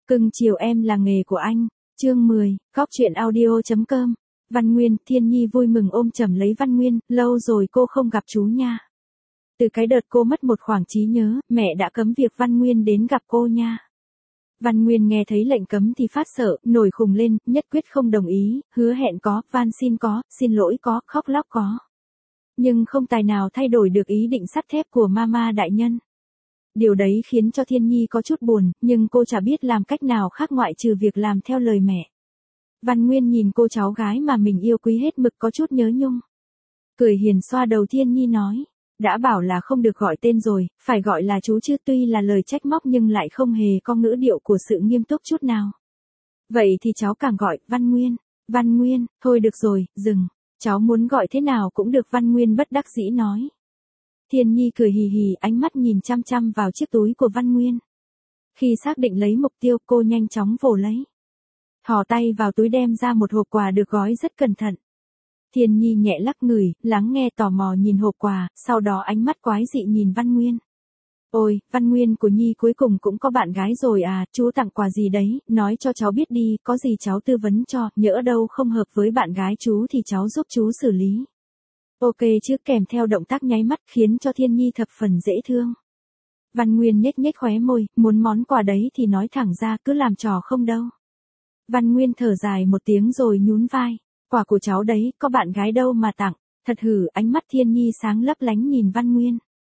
Cưng chiều em là nghề của anh. Chương 10, Góc truyện audio.com. Văn Nguyên, Thiên Nhi vui mừng ôm chầm lấy Văn Nguyên, lâu rồi cô không gặp chú nha. Từ cái đợt cô mất một khoảng trí nhớ, mẹ đã cấm việc Văn Nguyên đến gặp cô nha. Văn Nguyên nghe thấy lệnh cấm thì phát sợ, nổi khùng lên, nhất quyết không đồng ý, hứa hẹn có, van xin có, xin lỗi có, khóc lóc có. Nhưng không tài nào thay đổi được ý định sắt thép của mama đại nhân. Điều đấy khiến cho Thiên Nhi có chút buồn, nhưng cô chả biết làm cách nào khác ngoại trừ việc làm theo lời mẹ. Văn Nguyên nhìn cô cháu gái mà mình yêu quý hết mực có chút nhớ nhung. Cười hiền xoa đầu Thiên Nhi nói, đã bảo là không được gọi tên rồi, phải gọi là chú chứ, tuy là lời trách móc nhưng lại không hề có ngữ điệu của sự nghiêm túc chút nào. Vậy thì cháu càng gọi, Văn Nguyên, thôi được rồi, dừng, cháu muốn gọi thế nào cũng được, Văn Nguyên bất đắc dĩ nói. Thiên Nhi cười hì hì, ánh mắt nhìn chăm chăm vào chiếc túi của Văn Nguyên. Khi xác định lấy mục tiêu, cô nhanh chóng vồ lấy. Thò tay vào túi đem ra một hộp quà được gói rất cẩn thận. Thiên Nhi nhẹ lắc người, lắng nghe tò mò nhìn hộp quà, sau đó ánh mắt quái dị nhìn Văn Nguyên. Ôi, Văn Nguyên của Nhi cuối cùng cũng có bạn gái rồi à, chú tặng quà gì đấy, nói cho cháu biết đi, có gì cháu tư vấn cho, nhỡ đâu không hợp với bạn gái chú thì cháu giúp chú xử lý. Ok chứ, kèm theo động tác nháy mắt khiến cho Thiên Nhi thập phần dễ thương. Văn Nguyên nhếch nhếch khóe môi, muốn món quà đấy thì nói thẳng ra, cứ làm trò không đâu. Văn Nguyên thở dài một tiếng rồi nhún vai, quà của cháu đấy, có bạn gái đâu mà tặng, thật hử, ánh mắt Thiên Nhi sáng lấp lánh nhìn Văn Nguyên.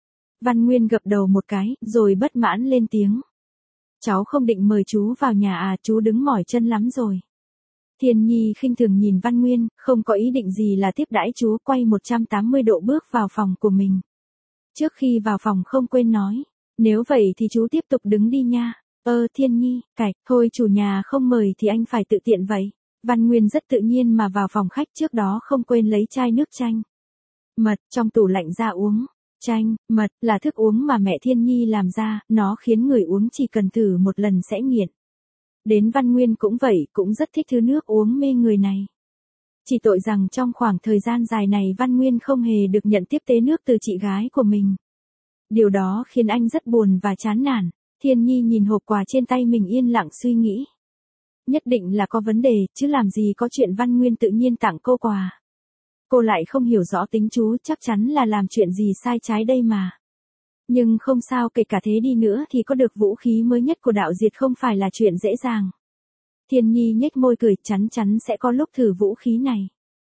Văn Nguyên gập đầu một cái, rồi bất mãn lên tiếng. Cháu không định mời chú vào nhà à, chú đứng mỏi chân lắm rồi. Thiên Nhi khinh thường nhìn Văn Nguyên, không có ý định gì là tiếp đãi chú, quay 180 độ bước vào phòng của mình. Trước khi vào phòng không quên nói, nếu vậy thì chú tiếp tục đứng đi nha. Thiên Nhi, thôi chủ nhà không mời thì anh phải tự tiện vậy. Văn Nguyên rất tự nhiên mà vào phòng khách, trước đó không quên lấy chai nước chanh mật trong tủ lạnh ra uống. Chanh mật là thức uống mà mẹ Thiên Nhi làm ra, nó khiến người uống chỉ cần thử một lần sẽ nghiện. Đến Văn Nguyên cũng vậy, cũng rất thích thứ nước uống mê người này. Chỉ tội rằng trong khoảng thời gian dài này Văn Nguyên không hề được nhận tiếp tế nước từ chị gái của mình. Điều đó khiến anh rất buồn và chán nản. Thiên Nhi nhìn hộp quà trên tay mình yên lặng suy nghĩ. Nhất định là có vấn đề, chứ làm gì có chuyện Văn Nguyên tự nhiên tặng cô quà. Cô lại không hiểu rõ tính chú, chắc chắn là làm chuyện gì sai trái đây mà. Nhưng không sao, kể cả thế đi nữa thì có được vũ khí mới nhất của đạo diệt không phải là chuyện dễ dàng. Thiên Nhi nhếch môi cười, chắn sẽ có lúc thử vũ khí này.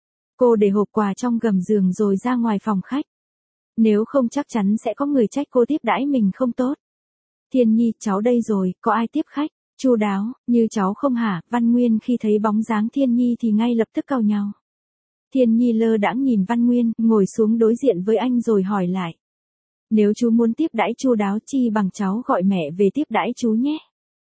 Cô để hộp quà trong gầm giường rồi ra ngoài phòng khách. Nếu không chắc chắn sẽ có người trách cô tiếp đãi mình không tốt. Thiên Nhi, cháu đây rồi, có ai tiếp khách? Chu đáo, như cháu không hả? Văn Nguyên khi thấy bóng dáng Thiên Nhi thì ngay lập tức cau nhau. Thiên Nhi lơ đãng nhìn Văn Nguyên, ngồi xuống đối diện với anh rồi hỏi lại. Nếu chú muốn tiếp đãi chu đáo chi bằng cháu gọi mẹ về tiếp đãi chú nhé.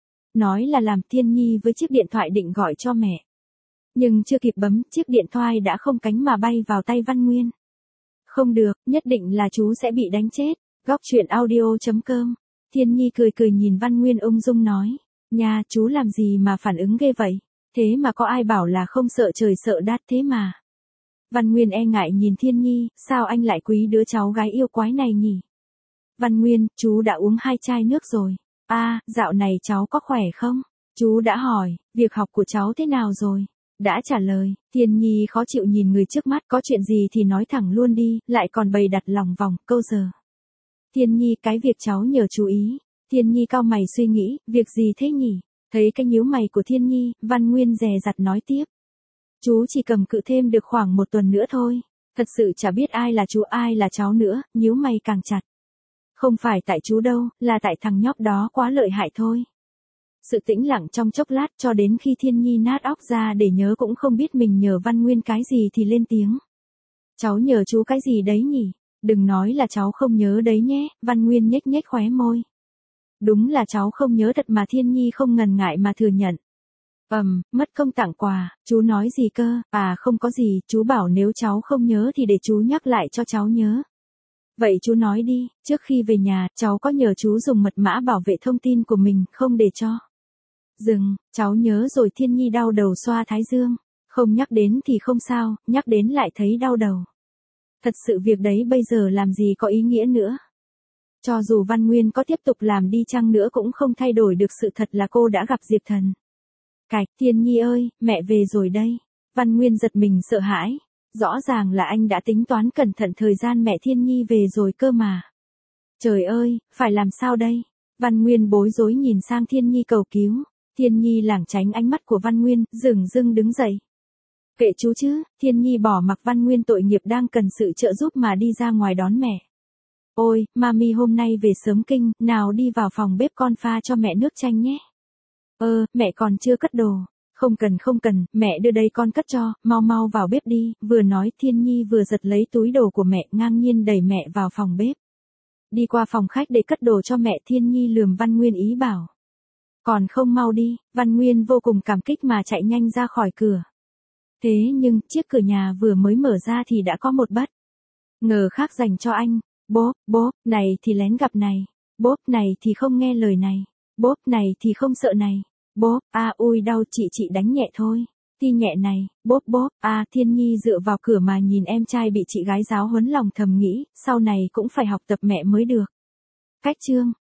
Nói là làm, Thiên Nhi với chiếc điện thoại định gọi cho mẹ. Nhưng chưa kịp bấm, chiếc điện thoại đã không cánh mà bay vào tay Văn Nguyên. Không được, nhất định là chú sẽ bị đánh chết. Góc truyện audio.com. Thiên Nhi cười nhìn Văn Nguyên ung dung nói. Nha, chú làm gì mà phản ứng ghê vậy? Thế mà có ai bảo là không sợ trời sợ đất thế mà. Văn Nguyên e ngại nhìn Thiên Nhi, sao anh lại quý đứa cháu gái yêu quái này nhỉ? Văn Nguyên, chú đã uống 2 chai nước rồi. Dạo này cháu có khỏe không? Chú đã hỏi, việc học của cháu thế nào rồi? Đã trả lời. Thiên Nhi khó chịu nhìn người trước mắt, có chuyện gì thì nói thẳng luôn đi, lại còn bày đặt lòng vòng, câu giờ. Thiên Nhi, cái việc cháu nhờ chú ý. Thiên Nhi cau mày suy nghĩ, việc gì thế nhỉ? Thấy cái nhíu mày của Thiên Nhi, Văn Nguyên dè dặt nói tiếp. Chú chỉ cầm cự thêm được khoảng 1 tuần nữa thôi. Thật sự chả biết ai là chú ai là cháu nữa, nhíu mày càng chặt. Không phải tại chú đâu, là tại thằng nhóc đó quá lợi hại thôi. Sự tĩnh lặng trong chốc lát cho đến khi Thiên Nhi nát óc ra để nhớ cũng không biết mình nhờ Văn Nguyên cái gì thì lên tiếng. Cháu nhờ chú cái gì đấy nhỉ? Đừng nói là cháu không nhớ đấy nhé, Văn Nguyên nhếch khóe môi. Đúng là cháu không nhớ thật mà, Thiên Nhi không ngần ngại mà thừa nhận. Mất công tặng quà, chú nói gì cơ? Không có gì, chú bảo nếu cháu không nhớ thì để chú nhắc lại cho cháu nhớ. Vậy chú nói đi, trước khi về nhà, cháu có nhờ chú dùng mật mã bảo vệ thông tin của mình, không để cho. Cháu nhớ rồi. Thiên Nhi đau đầu xoa thái dương. Không nhắc đến thì không sao, nhắc đến lại thấy đau đầu. Thật sự việc đấy bây giờ làm gì có ý nghĩa nữa. Cho dù Văn Nguyên có tiếp tục làm đi chăng nữa cũng không thay đổi được sự thật là cô đã gặp Diệp Thần. Cạch, Thiên Nhi ơi, mẹ về rồi đây. Văn Nguyên giật mình sợ hãi. Rõ ràng là anh đã tính toán cẩn thận thời gian mẹ Thiên Nhi về rồi cơ mà. Trời ơi, phải làm sao đây? Văn Nguyên bối rối nhìn sang Thiên Nhi cầu cứu. Thiên Nhi lảng tránh ánh mắt của Văn Nguyên, dửng dưng đứng dậy. Kệ chú chứ, Thiên Nhi bỏ mặc Văn Nguyên tội nghiệp đang cần sự trợ giúp mà đi ra ngoài đón mẹ. Ôi, mami hôm nay về sớm kinh, nào đi vào phòng bếp con pha cho mẹ nước chanh nhé. Mẹ còn chưa cất đồ. Không cần, mẹ đưa đây con cất cho, mau mau vào bếp đi, vừa nói Thiên Nhi vừa giật lấy túi đồ của mẹ ngang nhiên đẩy mẹ vào phòng bếp. Đi qua phòng khách để cất đồ cho mẹ, Thiên Nhi lườm Văn Nguyên ý bảo. Còn không mau đi, Văn Nguyên vô cùng cảm kích mà chạy nhanh ra khỏi cửa. Thế nhưng, chiếc cửa nhà vừa mới mở ra thì đã có một bất ngờ khác dành cho anh. Bốp, này thì lén gặp này. Bốp này thì không nghe lời này. Bốp này thì không sợ này. Bốp, ui đau chị đánh nhẹ thôi. Ti nhẹ này, bốp, Thiên Nhi dựa vào cửa mà nhìn em trai bị chị gái giáo huấn lòng thầm nghĩ, sau này cũng phải học tập mẹ mới được. Cách chương